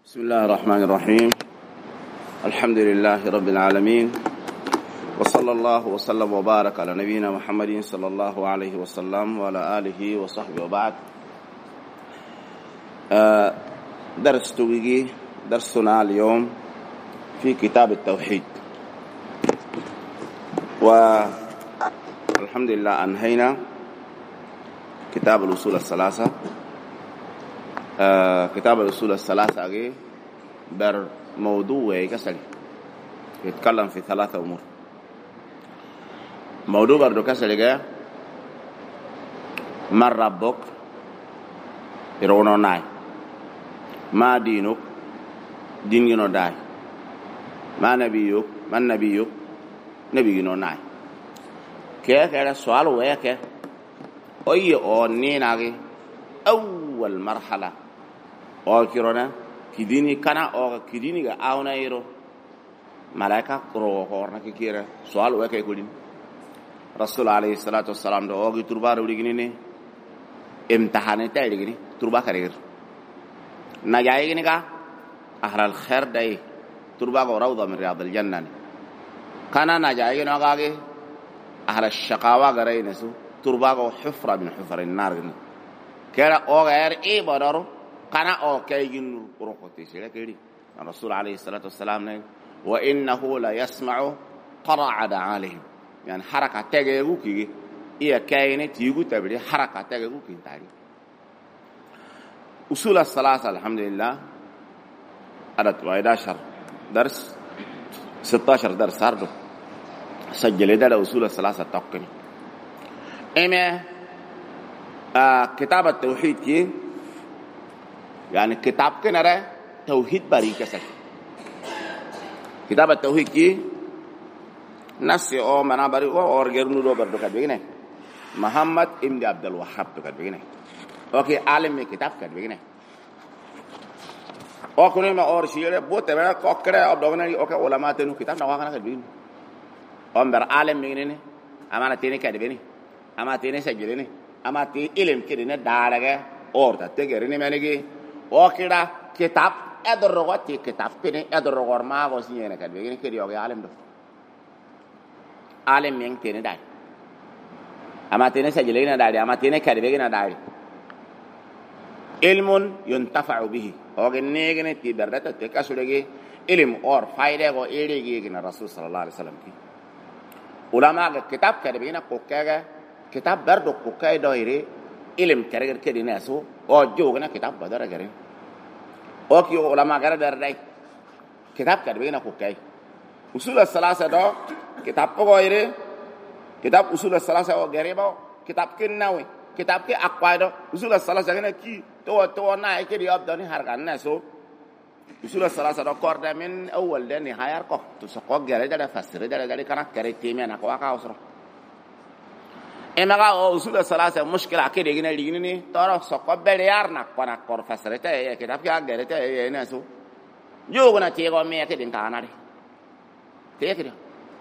بسم الله الرحمن الرحيم. الحمد لله رب العالمين، وصلى الله وسلم وبارك على نبينا محمد صلى الله عليه وسلم وعلى آله وصحبه وبعد. درسنا اليوم في كتاب التوحيد، والحمد لله أنهينا كتاب الأصول الثلاثة. كتاب الأصول الثلاثة أجي بر موضوع كسل يتكلم في ثلاثة أمور. موضوع بردو كسل جاء ما ربك يرونه ناي، ما دينك دينه داي، ما نبيك نبينا ناي. كده سؤال وياك أي أونين أجي أول مرحلة أو كيرونا كديني كنا أو كديني كأونا يرو ملاك كرو كورنا كيرة سؤال وياك يقولين رسول عليه الصلاة والسلام ده أو كتربا روديجيني امتحانه تايديجيني تربا كرير نجايجيني كا أهل الخير داي تربا كوراودا من رياض الجنة كنا نجايجيني أقاعي أهل الشقاوة كراي نسو تربا كحفرة من حفر النار جني كذا أو غير إيه بدارو كنا أو كيجين روكوتي سيلا كذي الرسول عليه الصلاة والسلام نه وإنه لا يسمع قرع دعالهم، يعني حركة تجيبو كي إيه كائن تيجو تبدي حركة تجيبو كي تاري. أصول الثلاثة الحمد لله عدد 11 درس 16 درس هردو سجل ده أصول الثلاثة تقني. إما كتاب التوحيد كي يعني كتاب كنرى توحيد باري كسر. كتاب التوحيد كي نسي أو منا باري أو أرجعنا لو بردو كاتبينه محمد ابن عبد الوهاب كاتبينه. أوكي عالم من كتاب كاتبينه. أو كوني ما أور شيء بوت تبعنا كوكرة أو دوغنا أوكي علماء تنو كتاب نواقنا كاتبينه. أم بر عالم منينه أما نتيني كاتبينه أما تيني سجلينه أما تي علم كده دارجة أورد تجريني منيجي وكذا كتاب أدرّوقتي كتاب كني أدرّوقور ما قصيني كده بيجي كده يوجي عالم ده عالم مين تيني داي أما تيني سجلينا داي أما تيني كده بيجي نداي علم ينتفع به وكن نيجي تبردت تكاسولجي علم أور فايدة أو إيريجي كنا الرسول صلى الله عليه وسلم كي علماء كتاب كده بيجينا كوكاجا كتاب بردو كوكاي دايري علم كرر كده ناسو أو جوجنا كتاب بدر كرين أو كيو علماء كرر درداي كتاب كده بيجينا كوكاي أصول الثلاثة ده كتاب كوكايري كتاب أصول الثلاثة أو غريبة كتاب كناوي كتاب كي أقوى أصول الثلاثة كنا كي تو ناي كده يبدأني هرقان ناسو أصول الثلاثة ده كوردا من أول ده نهاية كه تسقط غريبة ده فسر ده كنا كريتيمي أنا كوا كاوسرو إما قا أصول الثلاثة مشكلة كده جينا ليني ترى سقط بليارنا كنا كور فسرته إيه كتاب كي أقدرته إيه ناسو جوجنا تيجوا مية كده إنكارنا تيه كده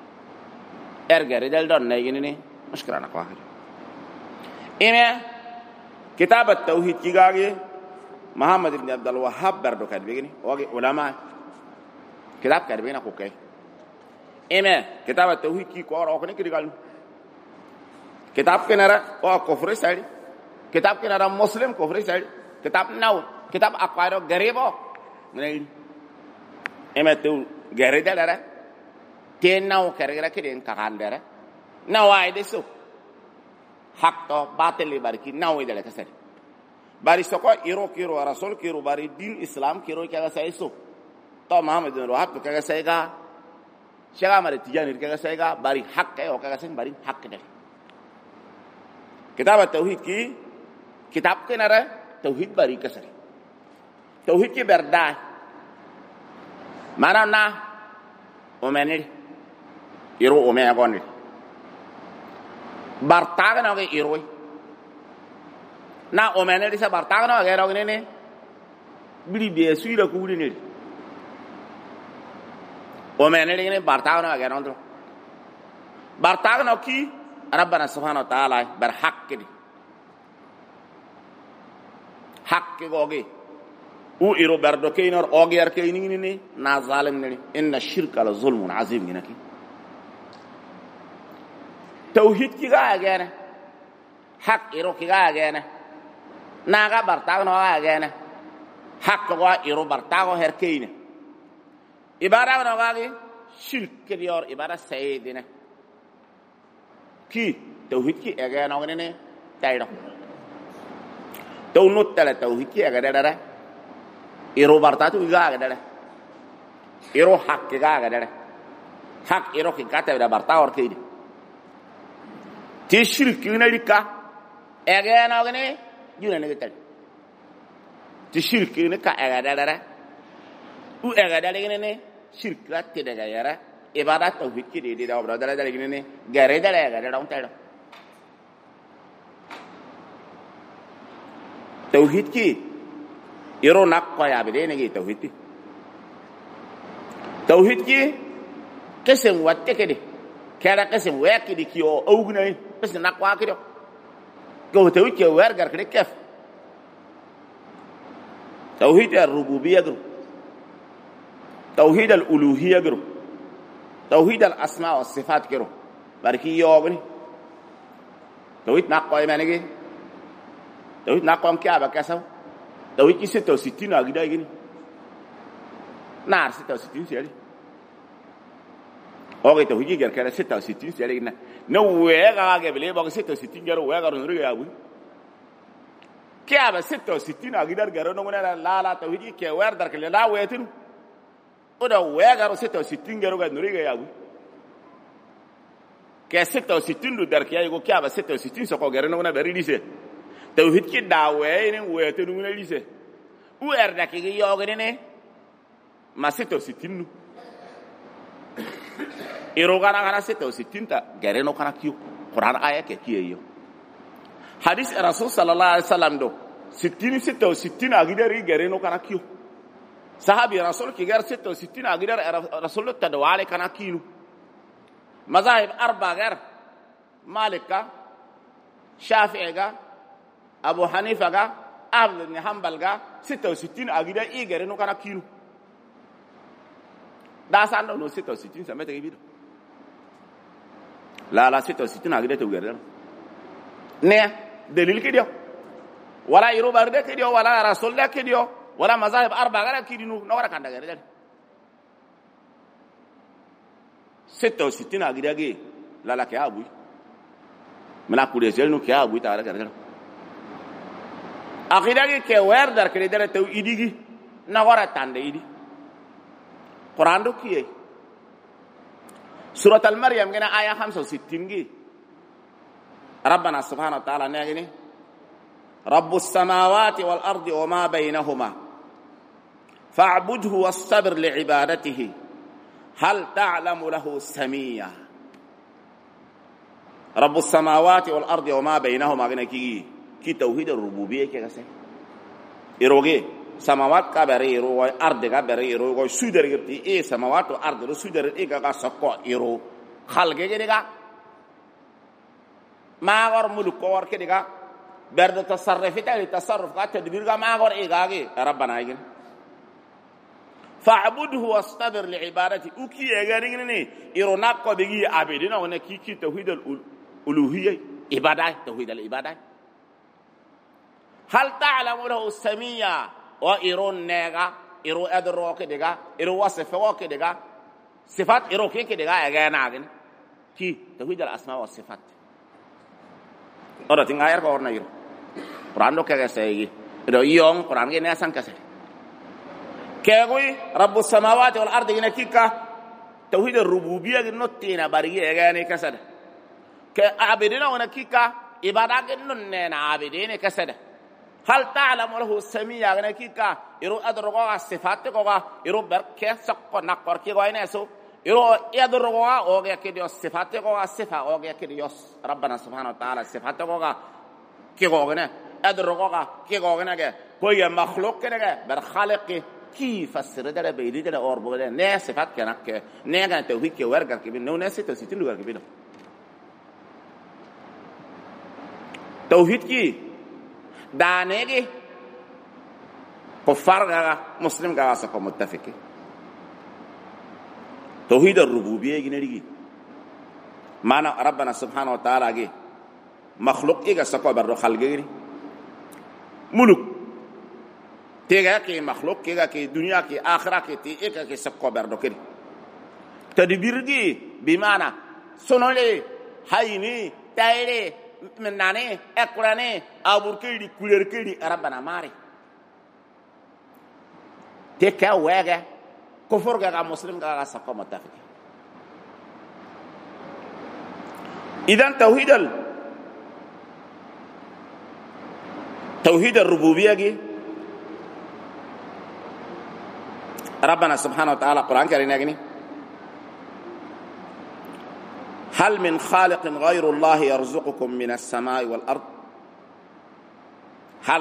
إرجع دل نيجي مشكلة نقوى إما كتاب التوحيد كي محمد بن عبد الوهاب بردو كاتبيني واجي علماء كتاب كاتبينه كوكي إما كتاب التوحيد كي كور أو كني كده قالوا كتاب كنارا أو كفر سعيد كتاب كنارا مسلم كفر سعيد كتاب ناو كتاب أقوارو غريبو منين إما تو غريدة لره تين ناو كرجلا كده إن كهان لره ناو عايد سو حق تو باطل باركي ناو إذا لك سر باري سكوا إيرو كيرو رسول كيرو باري دين إسلام كيرو كذا سايسو تو محمد بن وهاب كذا سايكا شجع مرة تيجان كذا سايكا باري حق كذا كذا سين باري حق ده كتاب التوحيد كي كتاب كنارا توحيد باري كسر توحيد كي بردا مانا ومنير يرو ومن أقول بارتاعنا وعي يروي نا ومنير إذا بارتاعنا وعي راوي نه بدي بيسوي لكودي نه ومنير إنه بارتاعنا وعي راوي بارتاعنا كي ربنا سبحانه وتعالى برحق كده حق كوجي u iro bardo keynor oger keyni ni na zalim ni inna shirka la zulmun azim ginaki tawhid ki ga agena hak iro ki ga agena naga barta no agena hak ko iro barta go her keyni ibara no ga shirk ke yor ibara sayidina ki tawhid ki agena no ne taydo tawnut tala tawhid ki agada dara iro barta tu ga agada dara iro hak ki ga agada dara hak iro ki kata da barta or keyni ti shirk ni lika agena no ne juna ne tal ti shirk ni ka agada dara u agada dara ne shirk la te daga yara ibadat tawhid ki de da obra dara dara ne gare dara agada da unta tawhid ki iro nakko ya be ne gi tawhid ki tawhid ki kesem watte kede kala kesem wakidi ki o awgunay bes nakko akido go tawhid ki war gar kede kef توحيد الربوبية جرو توحيد الألوهية جرو توحيد الأسماء والصفات جرو باركي يوغني توحيد نقوى مانجي توحيد نقوى مكيابا كسو توحيد كي 66 أجدا يجني نار 66 سيالي أوكي توحيد جر كذا 66 سيالي جنا نوعه كذا بليه بقى 66 جرو وعه كذا نوري أبوي كيابا 66 أجدار جرو نقولنا لا توحيد كي وير دار كله لا ويتنو وده وير 66 جرو كذا نوري أبوي كي 66 دار كي أيقو كيابا 66 سكوا جرو نقولنا بريديسه توحيد كي داوي ويتنو نقولنا ليسه وير دار كي يوغني ما 66 irogana kana 66 ta gare no kana kiyo Quran aya ke kiyo hadith rasul sallallahu alaihi wasallam do 66 agidari gare no kana kiyo sahabi rasul ki gar 66 agidar rasul tadwale kana kiyo mazahib arba gar malika shafi'i ga abu hanifa ga ahmad ibn hanbal ga 66 agidar i gare no kana kiyo da sando no 66 sa mete gibido la 66 agida to gerde ne dalil ke dio wala yiro barde ke dio wala rasul da ke dio wala mazahib arba gara ke dinu no wara kanda gerde 66 agida ge la ke abu mala kude sel no ke abu ta gerde agida ge ke wer dar ke dere to idigi na wara tande idi Quran do kiye Surat Al-Maryam gena aya 65 gi Rabbana subhanahu wa ta'ala ne gini Rabbus samawati wal ardi wa ma bainahuma fa'budhu wastabir li'ibadatihi hal ta'lamu lahu samiyya Rabbus samawati wal ardi wa ma bainahuma gena ki tauhid ar-rububiyyah ke gase iroge samawat ka bari iro arde ka bari iro go sudar girti e samawat to arde ro sudar e ga sakko iro khalge ge diga ma war muluk ko war ke diga berde tasarruf ta tasarruf ka tadbir ga ma war e ga ge rabbana yin fa'budhu wastabir li'ibadati uki e ga ni iro nakko be gi abedina wona ki tauhid al-uluhiyyah ibadah tauhid al-ibadah hal ta'lamu lahu samiyya wa iron nega iro adro ke dega iro wasfa ke dega sifat iro ke dega ga na gin ki tawhid al asma wa sifat ora tinga ayar ko orna iro Quran do ke ga sey do yong Quran ge ne san ka se ke goy rabbus samawati wal ardi ne kika tawhid ar rububiyyah ge notina bari ge ga ne kasada ke abidina wana kika ibada ge non ne na abidine kasada هل تعلم له السميع غنا كيكا يرو ادرغوا صفات كوغا يرو بركه سق نقر كي غاينا سو يرو يدرغوا اوغا كيديو صفات كوغا صفه اوغا كيديو ربنا سبحانه وتعالى صفات كوغا كي غوغنا ادرغوا كي غوغنا كوي مخلوق كده بر خالق كي فسر ده بيدي ده اور بوده نه صفات كنك نه غن توحيد كي ورغ كي نو نه ست ست لو كي توحيد كي دانه كفار مسلم سكو متفق توحيد الربوبية جنري معنى ربنا سبحانه وتعالى جي مخلوق إيجا سكو برو خلقيني ملوك تيجا كي مخلوق كيجا كي دنيا كي آخرة كي تي إيجا كي سكو برو كني تدبير جي بمعنى سنولي هايني تايري مناني اقراني ابور كيدي كولر كيدي ربنا ماري تكا وغا كفر غا مسلم غا سكو متفق اذا توحيد الربوبيه جي ربنا سبحانه وتعالى قران كريم يغني هل من خالق غير الله يرزقكم من السماء والأرض هل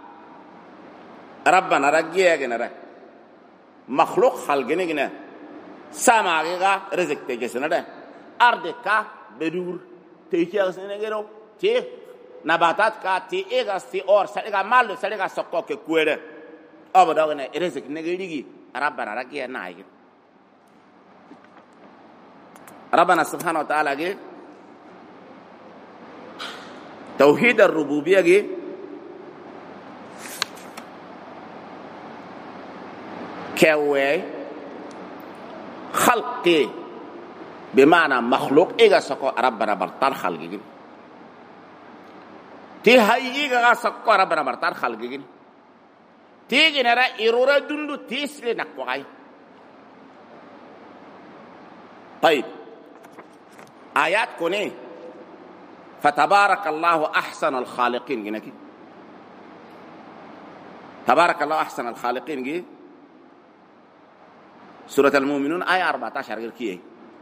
ربنا رجينا مخلوق خلقنا سماء رزق تجسنا أرض كا بدور تيجسنا غيره تي نباتات كا تي إيجاس تي أور سليكا مال سليكا سكوك كوير أبدا رزق نجريجي ربنا رجينا نايج ربنا سبحانه وتعالى جي توحيد الربوبية جي كوي خلقي بمعنى مخلوق إيجا سكو ربنا برطان خلقي جي تي هاي إيجا سكو ربنا برطان خلقي جي تيجي نرى إرورة دندو تيسلي نقوغاي طيب آيات كوني فتبارك الله أحسن الخالقين جنكي تبارك الله أحسن الخالقين جي سورة المؤمنون آية 14 غير كيه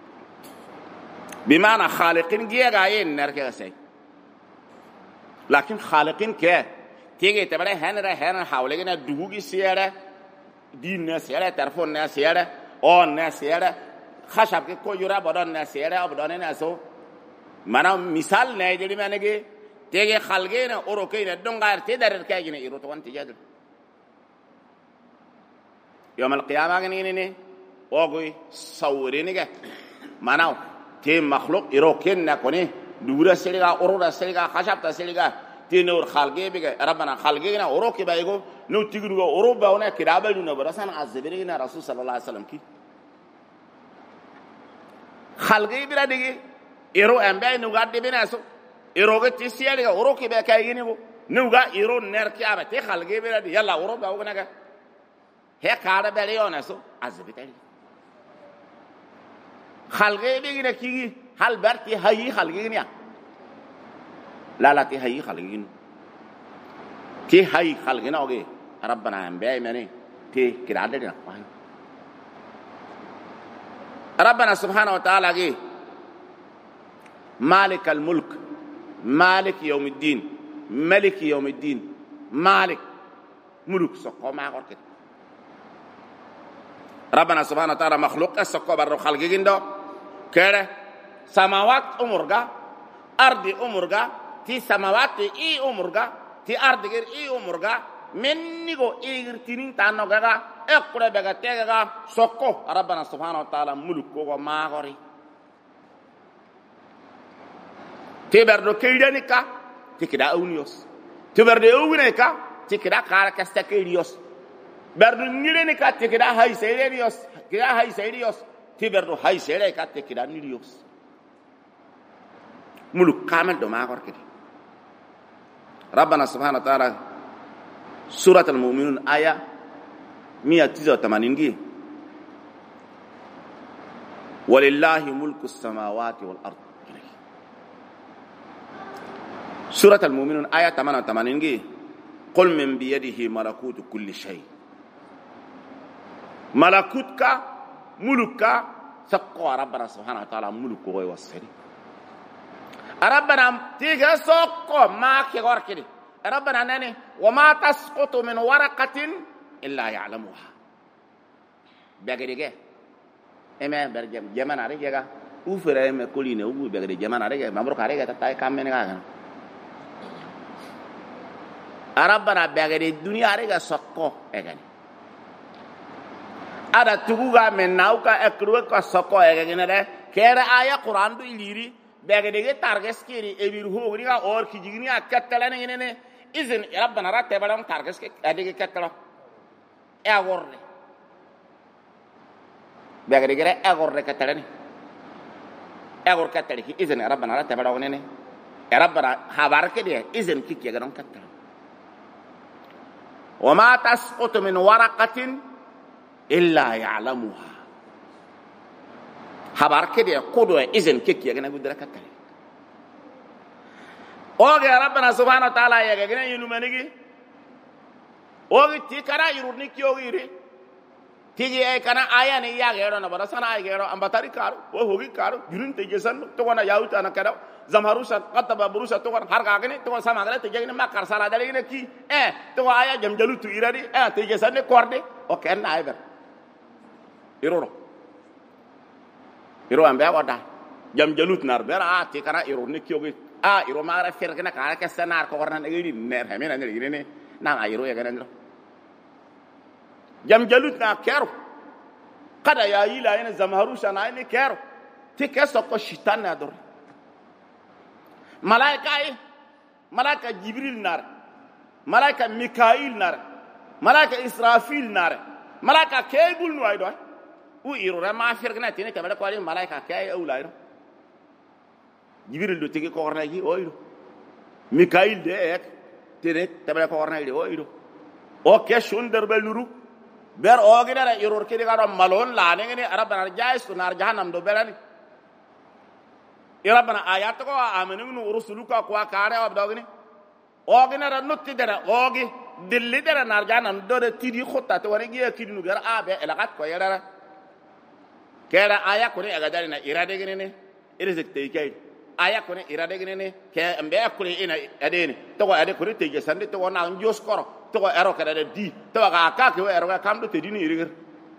بمعنى خالقين جي غايين نركي غسي لكن خالقين كيه تيجي تبالي هن حاولينا دوغي سيارة دين سيارة ترفون سيارة أون سيارة خشب के कोई युरा बड़न न सेरे अब बड़ने न सो माना मिसाल नहीं जड़ी मैंने के तेगे खालगे न और ओके न डंगार ते दर क्या गिने इरो तो वन तिजा दर يوم القيامة गने ने ओ कोई सौरे ने के मानाओ ते मखलूक इरो के न कोने दूरा सेलेगा औरोरा सेलेगा खशब ता सेलेगा ते नूर खालगे भी के रबना खालगे न औरो के बाइगो नो तिगरुगा औरो बावने किराबल न बरसन अज़बरी न रसूल सल्लल्लाहु अलैहि वसल्लम की خلقي بلا دغي ايرو امباي نوغا دبيناسو ايرو غتي سيالي اورو كي بكاي غينيغو نوغا ايرو نيركي ابتي خلقي بلا دي يلا اورو باو نغا هي كار بليوناسو ازبيتالي خلقي بيغي نكي هل برتي هي خلقي نيا لا تي هي خلقي تي هي خلقي نوغي ربنا امباي مني تي كرادنا ربنا سبحانه وتعالى جي مالك الملك مالك يوم الدين ملك يوم الدين مالك ملك سقو ما غرك ربنا سبحانه وتعالى مخلوق سقو بر خلق جندو كره سماوات امرغا ارض امرغا تي سماوات اي امرغا تي ارض غير اي امرغا منيغو ايغرتين تانوغا اقرا بغا تيغا سوكو ربنا سبحانه وتعالى ملكو ما غوري تبردو كيدانيكا تكدا اونيوس تبردو اونيكا تكدا كاركاستاكيريوس بردو نيرينيكا تكدا هاي سيريوس كدا هاي سيريوس تبردو هاي سيريكا تكدا نيريوس ملك كامل دو ما غور كده ربنا سبحانه وتعالى سورة المؤمنون آية 189 ولله ملك السماوات والأرض سورة المؤمنون آية 88 قل من بيده ملكوت كل شيء ملكوتك ملكك سقوا ربنا سبحانه وتعالى ملك ويوسري ربنا تيجي سقوا ما كيغور كده ربنا ناني وما تسقط من ورقة إلا يعلمها بيجريجه إما برجم جمان عليك وفرهم كلينه هو بيجري جمان عليك مبروك عليك تتاي كم من كذا rabbana bagade dunya rega sokko egani ada tuguga men nauka ekru ka sokko egani de kera aya qur'an du iliri bagade ge targes kiri ebir ho ni ga or ki jigni akatala ne izin rabbana ratte balam targes ke adige katala e agorre bagade ge agorre katala ni agor katala ki izin rabbana ratte balam ne rabbana habar ke de izin ki ke garon katala وما تسقط من ورقة إلا يعلمها خبر كده قدوة إذن كيك يغنى قدرة كتالي أوغي ربنا سبحانه وتعالى يغنى ينمانيكي أوغي تيكرا يروني كيوغي تيجي أي كنا آيان يغيرو نبرا سنا يغيرو أمبتاري كارو وهوغي كارو يرون تيجيسان توانا ياوت أنا كارو زمهروشا قطبا بروشا توان هرغاغني تو سماغله تجيني ما كارسالا داليني كي تو آيا جمجلو تو إيرادي تيجيسان كوردي أوكي نايبر يرورو يرو أمبيا ودا جمجلو نار بيرا تيكنا يرو نكيوغي يرو ما عرف فرقنا كارا كسنار كورنا نيجي نير همين أنا نيجي نعم يرو يا جنرال جمجلو نار كيرو كذا يا إيلا ين زمهروشا نايني كيرو تيكسو كشيطان نادور ملائكة جبريل نار ملائكة ميكائيل نار ملائكة إسرافيل نار ملائكة كيبول نوايدو ويرو ما فرقنا تيني تبدا قالي ملائكة كاي اولايرو جبريل دو تيجي كورنا جي اويرو ميكائيل ديك تيني تبدا كورنا جي اويرو اوكي شوندر بلورو بير اوغينا يرور كيدي غارو مالون لا نيني ربنا جايس نار جهنم دو بلاني ربنا آيات كو آمنون ورسولك كو كاره وابداغني اوغنا رنوتي دره اوغي دلي دره نارجانم دور تيدي خطا تو وريغي كيدي نغير ابي الغات كو يرا كيرا آيا كوني اغادارنا ايرادغني ني ارزك تيكاي آيا كوني ايرادغني ني كي امبي اكولي انا اديني تو ادي كوري تيجي ساندي تو نا نجوس كورو تو ايرو كدا دي تو غا كاكي ايرو كامدو تيدي ني ريغر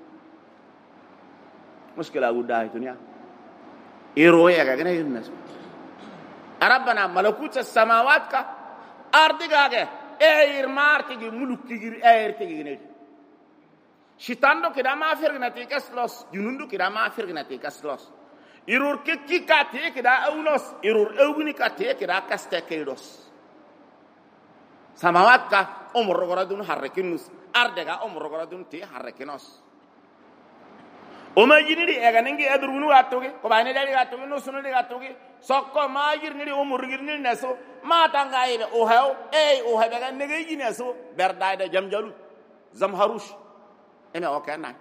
مشكله غدا دنيا إيرويا كأنه الناس ربنا ملكوت السماوات كا أرض كاجة إير مارتيجي ملوك تيجي إير تيجي نيجي شيطان دو كده ما فرق نتيجة سلوس جنون دو كده ما فرق نتيجة سلوس إيرور كي كاتيه كده أولوس إيرور أوغني كاتيه كده كاستكيروس سماوات كا أمر رغرادون حركينوس أرض كا أمر رغرادون تي حركينوس وما يجيني أغانينجي أدرونو أتوكي كباني داري أتوكي نوسونو دي أتوكي سوكو ما يجيني أمور يجيني نسو ما تانغاي أوهاو أوهاو بغان نجي نسو برداي دا جمجلو زمهروش إنه أوكي ناي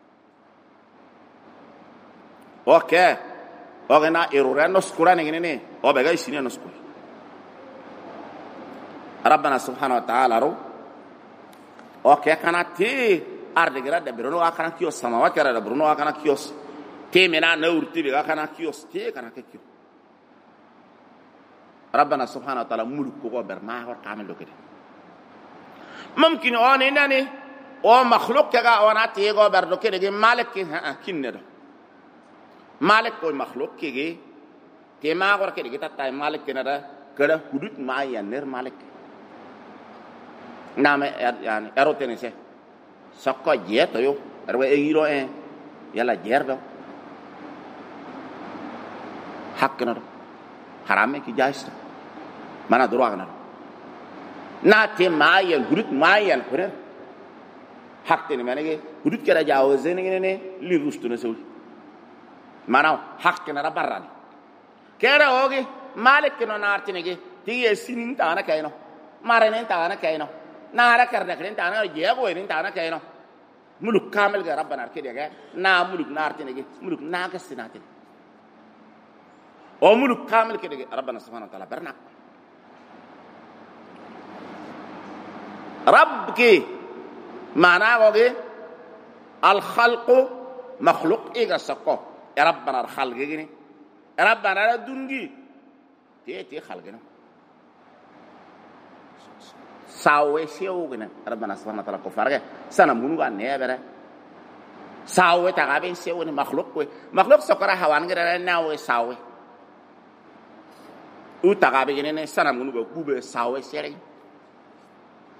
أوكي أوكي نا إيروران نسكورا نجيني أو بغاي سيني نسكور ربنا سبحانه وتعالى رو أوكي كانت أرجع ده برونو أكنا كيوس سماوات كره ده برونو أكنا كيوس تي منا نورتي بيجا أكنا كيوس تي كنا كيو ربنا سبحانه وتعالى ملك كوكو برما هو كامل لو كده ممكن أن إنني أو مخلوق كذا أنا تيجو بردو كده جي مالك كين ده مالك كوي مخلوق كده تي ما غور كده كده تاي مالك كده كده حدود ما ينير مالك نام يعني أروتني سه سكوا جيت أيو أروي إيرو يلا جيربو حقنا حرامي كي جايست mana droit na na te mayen hudut mayen kurer hakte ni manege hudut kera jawo zene ne li rustu na sewi mana hakte na rabarani kera oge malik no nartine ge tiye sinin ta na kayno marene ta na kayno nara karda kren ta na jego ni ta na kayno muluk kamel ga rabbana ke de ga na muluk nartine ge muluk na ga sinatin o muluk kamel ke de rabbana subhanahu wa ta'ala barna رب كي معناه وجه الخلق مخلوق إيجا سقو يا ربنا الخلق جيني يا ربنا الدنجي تي خلقنا ساوي سيوغنا ربنا سبحانه وتعالى كفارة سنة منو عن نيابرة ساوي تغابين سيوغنا مخلوق سكرة هوان غير ناوي ساوي و تغابين سنة منو بكوب ساوي سيري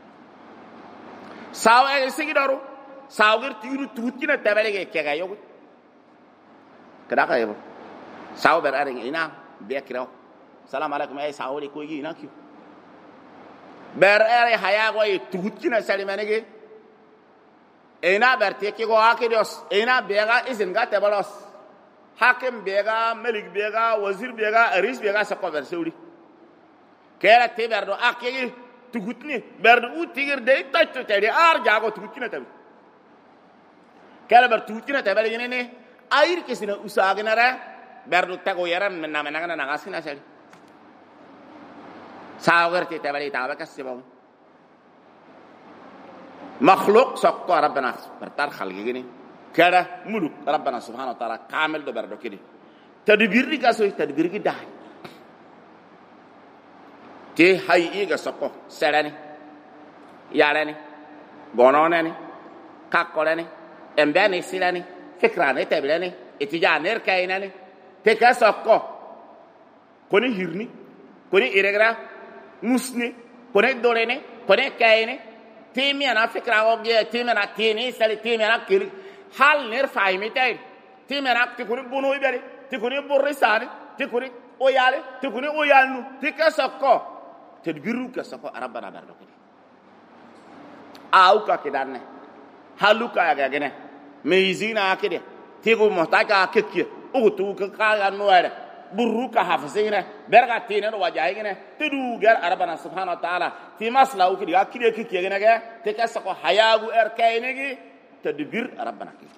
saw e sigidaro sawgir tiru tutkina tabelege kega yogo kada ka yebo saw ber aring ina be kiraw salam alaikum ay sawli ko yi nakyu ber are haya go yi tutkina salimanege ina ber teki go akidos ina bega izin ga tabalos hakim bega malik bega wazir bega aris bega sa ko ber sewri kera te berdo akegi tugutni berdo utigir de tatto tedi ar jago tugutna tabi kala ber tugutna tabi yene ne ayir kisina usagnara berdo tago yaran menna menna na gasina sel sawgar te tabi taaba kasibam makhluq sakko rabbana bertar khalgini kala muluk rabbana subhanahu wa ta'ala kamil do berdo kidi tadbir di kaso tadbir gi dai te hay iga soko serani yarani gononani kakkolani embani silani fikrani tebilani itijaner kainani te ka soko koni hirni koni iregra musni koni dolene koni kaini timi ana fikra oge timi ana tini sali timi ana kiri hal ner faimi tay timi ana tikuni bunu ibere tikuni burrisani tikuni oyale tikuni oyalnu te ka soko tedbiru ka sako arabana bardo kidi au ka kidanne haluka ya gane meizina akide tigo motaka kekki ugutu ka ga noere buruka hafsina berga tine no wajayine tedu gar arabana subhanahu wa ta'ala ti masla ukidi akide kekki gane ga te ka sako hayagu erkaynegi tedbir arabana kidi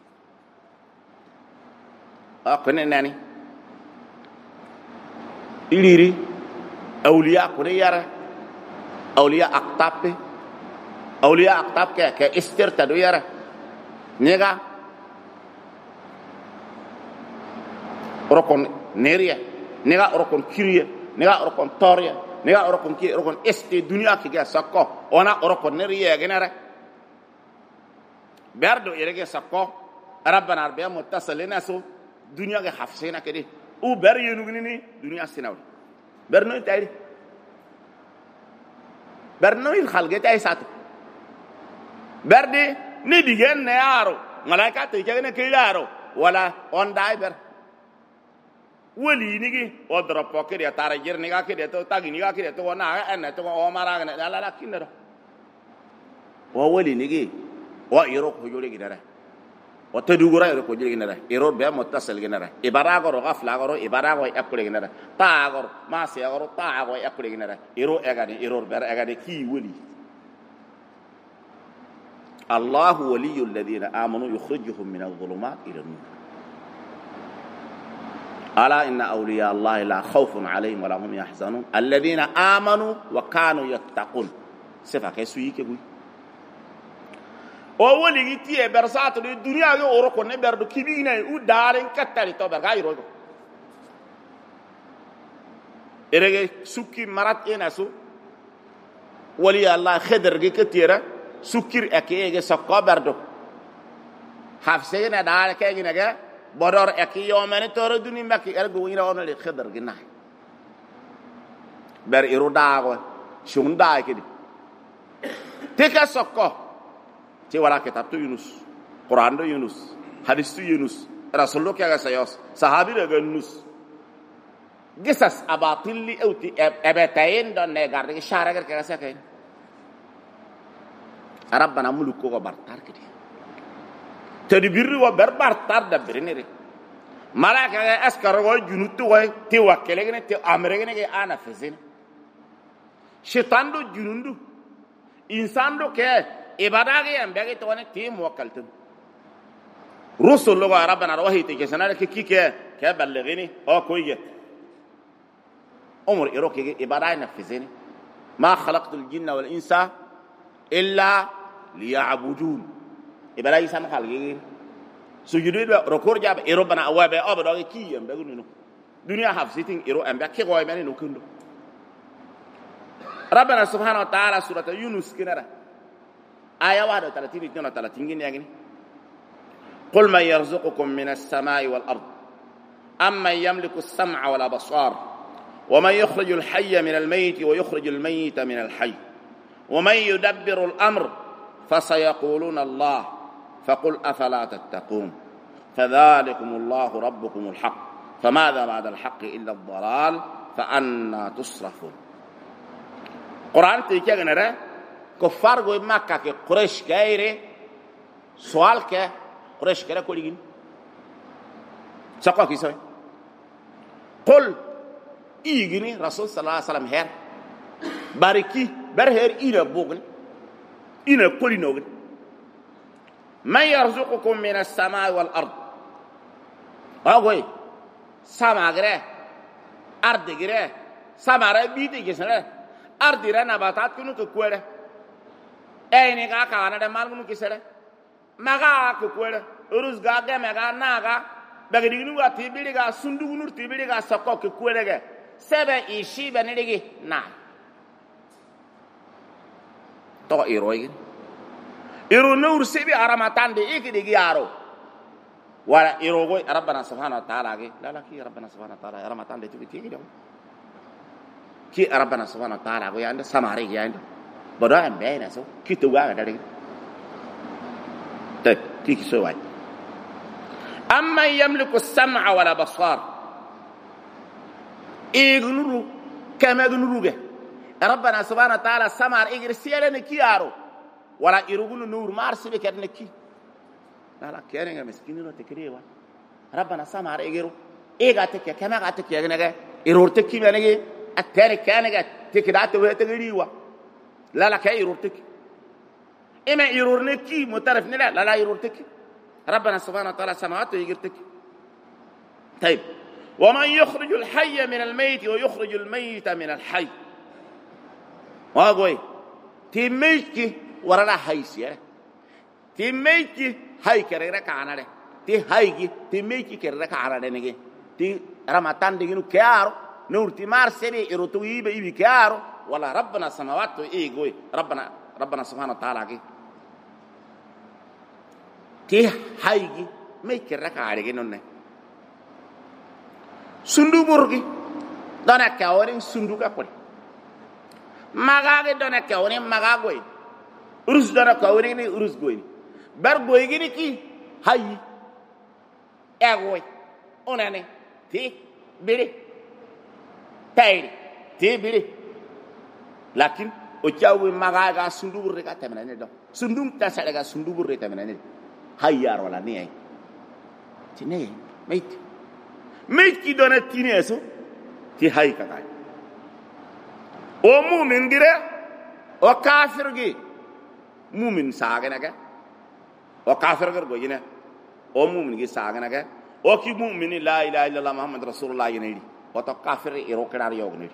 akone nani iliri awliya ko yara awliya aqtab ke istirta do yara nega rokon neria nega rokon kiriya nega rokon toria nega rokon ki rokon este dunya ki ga sakko ona rokon neria genara berdo irege sakko rabbana arbiya muttasilina so dunya ga hafsina kedi u ber yenugini dunya sinaw برنو تايري برنو الخلق تاي سات بردي نديجن نيارو ملائكة تيجي كيلارو ولا on diver ولي نيجي أضرب فكر يا ترى جير نيجا كده تو تاجي نيجا كده تو أنا أنا تو أمارا لا لا لا كينرا وولي نيجي ويروح هجوري كده وتدوغرا يروح هجوري كده يروح بيا متصل كده إبراغو غفلاغو إبراغو يأكل كده تاغو ما سيغو تاغو يأكل كده يروح أغاني يروح بير أغاني كي ولي الله ولي الذين آمنوا يخرجهم من الظلمات إلى النور ألا إن أولياء الله لا خوف عليهم ولا هم يحزنون الذين آمنوا وكانوا يتقون صفة كيسوي كبوي أولي تي برسات الدنيا يوركو نبردو كبينا ودارين كتالي توبر غيرو إرجع سكي مرات إناسو ولي الله خدر كتيرة سكير أكيد سكوا بردو حفصينا دار كأي نجا بدر أكيد يومين تورو دنيا مكي أرجو إيرا أنا لخدر جناه بر إيروداغو شون داي كده تك سكوا تيوارا كتاب تو يونس قرآن تو يونس حديث تو يونس رسول الله كيا سياس صحابي رجال يونس قصص أباطيلي أوتي أبتين دون نجار شارع كيا سكين ربنا ملوكو وبرتار كده تدبير وبرتار دبريني ملاك أسكار وجنود توكلين أمريكان أنا فزين شيطان دو جنود إنسان دو كه إبادة أمبارح تواني تيم وكالتن رسول الله ربنا روحي تجسنا لك كي بلغني أو كويه أمر إيروكي إبادة نفذيني ما خلقت الجن والإنس إلا ليعبدون إبادة إنسان خالقين سجود ركور جاب إيرو بنا أواب أو بدأ كي أمبارح نو دنيا حفظتين إيرو أمبارح كي قوي مني نكندو ربنا سبحانه وتعالى سورة يونس كنرا آية 31 يعني قل من يرزقكم من السماء والأرض أمن يملك السمع والأبصار ومن يخرج الحي من الميت ويخرج الميت من الحي ومن يدبر الأمر فسيقولون الله فقل أفلا تتقون فذلكم الله ربكم الحق فماذا بعد الحق إلا الضلال فأنا تصرفون قرآن تيجي نرى كفار قوي مكة كقريش كايرة سؤال كه قريش كره كولين سقوا كيسوي قل إيجني رسول صلى الله عليه وسلم هير باركي برهير إلى بوغن إلى كولينوغن من يرزقكم من السماء والأرض أقوي سما غيره أرض غيره سما غيره بيتي جسنا أرض غيره نباتات كنو كقوله أيني كأنا ده مال كنو كسره مغا كقوله أروز غاغة مغا ناغا بعدين نقول تبيلي كا سندو نور تبيلي كا سكوا كقوله كه سبع إشي بنيلي نا تو إيروين إيرو نور سبي أرامتان دي إيه كده يارو ولا إيروغوي ربنا سبحانه وتعالى لا كي ربنا سبحانه وتعالى أرامتان دي تبي تيجي دم كي ربنا سبحانه وتعالى ويا عنده سماري يا عنده بدأ أمبينا سو كي تواجه داري طيب تيجي سوى أما يملك السمع ولا بصار إيغنورو كما يغنوروه ربنا سبحانه وتعالى سمار إيغر سيالنا كي يارو ولا يروغون نور مارس بكرنا كي لا كيرنا مسكيننا تكريوا ربنا سمار إيغرو إيغا تكيا كما غاتك يغنغا إيرورتك كي منغي أتارك كانغا تكدات وتغريوا لا كي إيرورتك إما إيرورنكي مترف لا إيرورتك ربنا سبحانه وتعالى سماوات يغرتك طيب ومن يخرج الحي من الميت ويخرج الميت من الحي واغوي تيميكي ورلا حيسيه تيميكي هاي كريرا كانره تي هايغي تيميكي كريرا كانره نغي تي رمضان دغينو كيارو نور تي مارسبي ايروتو يبي كيارو ولا ربنا سماوات ايغوي ربنا سبحانه وتعالى تي هايغي ميكرا كانره نونه sundu burgi dona kawrin sundu ka kore magage dona kawrin magagoy urus dona kawrin ni urus goyni bar goygini ki hayi egoy onane ti biri tayri ti biri lakin o jawi magaga sundu burri ka temene do sundum ta salega sundu burri temene hayyar wala ni ay ti ne meit ميكي دونا تينيسو تي هاي كاكاي او مؤمن غيره او كافر غي مؤمن ساغناغا او كافر غير غينا او مؤمن غي ساغناغا او كي مؤمن لا اله الا الله محمد رسول الله ينيدي او تو كافر يرو كدار يوغني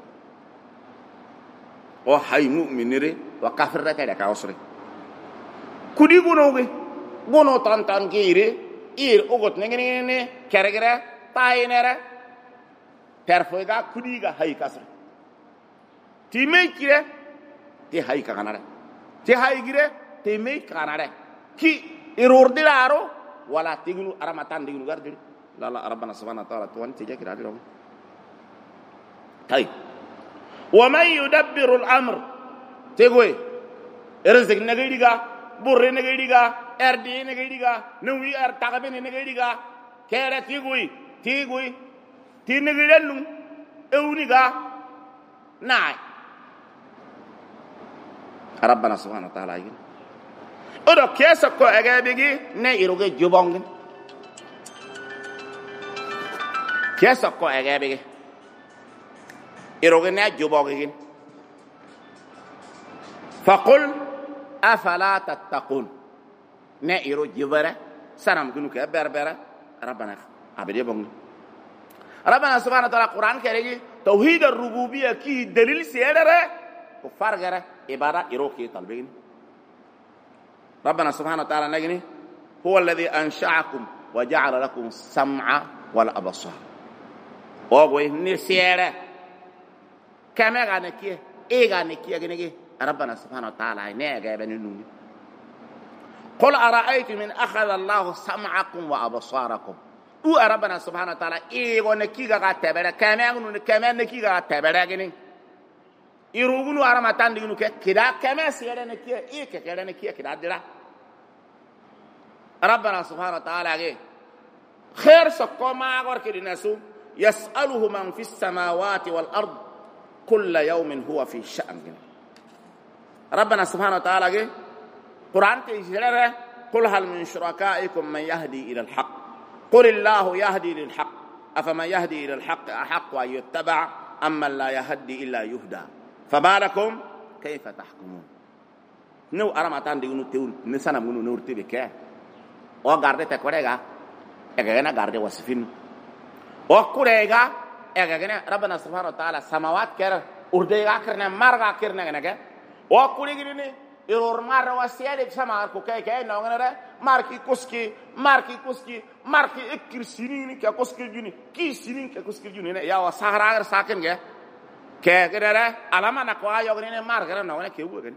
او هاي مؤمن ري او كافر رتا دا كاوسري كودي غونوغي غونو تان غيري اير اوغوت نغني كرغرا tainere perfoiga kudiga hay kasre ti meikire ti hay kanare ti hay gire ti meik kanare ki irordilaro wala tignu aramatan dignu gardi la rabbana subhanahu wa ta'ala tuan tija kira diro tay wa man yudabbiru al-amr tegoy erzik nagaydiga burre nagaydiga erdi nagaydiga nuwi er tagabene nagaydiga kera tegoy تيغوي تينغيلن اونيغا ناي ربنا سبحانه وتعالى يقول اودو كيسكو اغابيغي نيروغي جوبونغ كيسكو اغابيغي ايروغي نا جوبونغ فقل افلا تتقون نيرو جبره سنام كنو كبربره ربنا أبدي بقول ربنا سبحانه وتعالى القرآن كريم توحيد الربوبية كي دليل سيادة كفار غيره عبارة إروكي طالبين ربنا سبحانه وتعالى نجني هو الذي أنشأكم وجعل لكم السمع والأبصار وقوي نسيادة كما غنكيه غنكيه غنكيه ربنا سبحانه وتعالى نيجا بنوني قل أرأيتم من أخذ الله سمعكم وأبصاركم او ربنا سبحانه وتعالى ايغو نكيغا تبره كمان نكيغا تبره غني irugunu arama tan digunu ke kida keme sere ne ke ike kere ne ke kida dira rabbana subhanahu wa ta'ala ge khair sakko ma gor ke dinasu yas'aluhu man fis samawati wal ard kull yawmin huwa fi sha'n rabbana subhanahu wa ta'ala ge quran te jere qul hal min shurakaikum man yahdi ila al haqq qul illahu yahdi lil haqq afaman yahdi ila al haqq ahqqu an yuttaba amma la yahdi illa yuhda فما لكم كيف تحكمون نو أرامتان دينو تقول نسنا منو نور تبكى أو غارد تكوريغا إعجانا غارد وصفين أو كوريغا إعجانا ربنا سبحانه وتعالى سماوات كر أرديغا كرنا مارغا كرنا كناك أو كوريغيني إيرور مار وسيادة سماعر كوكاي كاي نعونا ماركي كوسكي إكير سينين كا كوسكي جوني كي سينين كا كوسكي جوني يا وسهرة ساكن كا كده علامة نقوى يوغنين مارغرا نوغنا كيوغو غني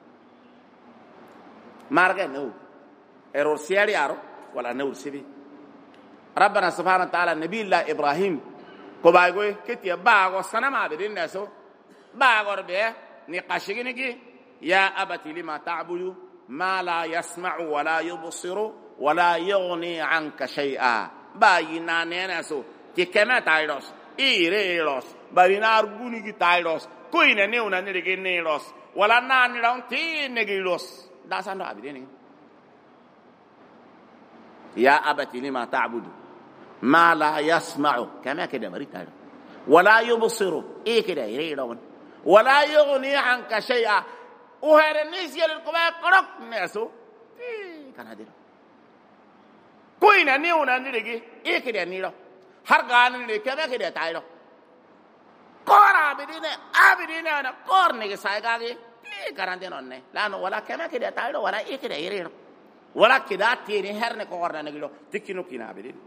مارغا نو إيرور سياري عرو ولا نور سيبي ربنا سبحانه وتعالى نبي الله إبراهيم كبايغوي كتيا باغو سنة ما بدين ناسو باغو ربيه نقاشينيكي يا أبتي لما تعبد ما لا يسمع ولا يبصر ولا يغني عنك شيئا باينا ناسو تكما تايروس إيريروس barinar guni ki tayros koina ne una ne ke neros wala nan raun ti ne gilos da sando abideni ya abati lima ta'budu ma la yasma'u kama kida marita wala yubsiru kida yirawan wala yughni anka shay'a uhernis yal kuba qrak nasu kana dir koina ne una ne ke kida niro har gan ne kama kida tayro kora abidine ana korne ke saigage garante nonne lano wala kema ke da taydo wala ikide yirino wala kida tini herne ko korna ne gilo tikino kina abidine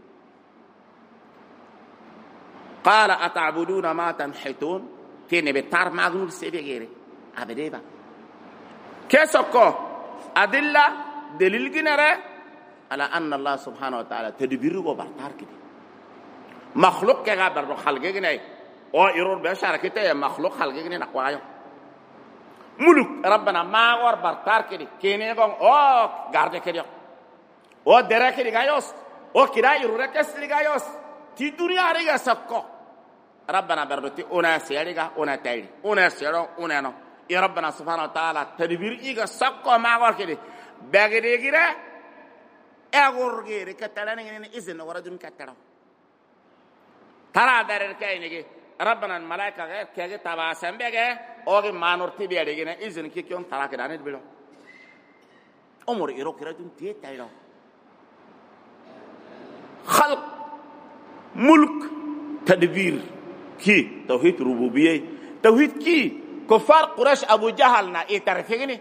qala ata'buduna ma tanhitun tini betar magnul sebegere abideba kesoko adilla dalil ginare ala anna allah subhanahu wa ta'ala tadbiru go batar kidi makhluq ke gabar do khalge ginay او يرور بشار كده مخلوق خلق كده نقوايو ملك ربنا ما ور برتار كده كيني كون او غارد كده او درا كده غايوس او كده يرور كسري غايوس تي دنيا ريغا سكو ربنا بردتي انا سيريغا انا تايري انا سيرو انا نو يا ربنا سبحانه وتعالى تدبير ايغا سكو ما ور كده بغدي كده اغور غير كتلاني اذن وردن كترو ترى درر كاينيغي ربنا الملائكة غير كي تبع سنبغة أو ما نرتي بيرجعنا إذن كي كيون ترى كده نتبلو أمور إيرو كده دون تيه تايلو خلق ملك تدبير كي توحيد ربوبية توحيد كي كفار قريش أبو جهل نا إيه تعرفيني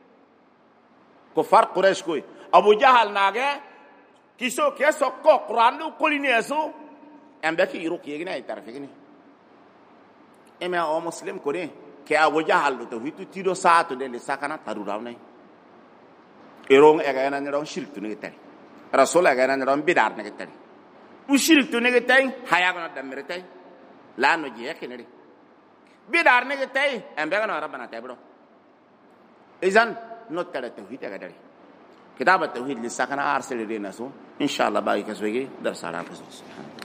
كفار قريش كوي أبو جهل ناقة كيسو كيسو كو قرآن لو كلني أسو أم بكي إيرو كي يجينا إيه تعرفيني إما أو مسلم كوني كي أبو جهل توحيد تيرو ساعة ده لساكنا تروراوني إيرون إعانا نيرون شرك تنيجتري رسول إعانا نيرون بدار نيجتري وشرك تنيجتري حياة دمرتري لا نجيه كنري بدار نيجتري أم بيعنا ربنا تبرو إذن نوتر التوحيد إعادري كتاب التوحيد لساكنا أرسل لنا سو إن شاء الله باقي كسويجي درس على كسوس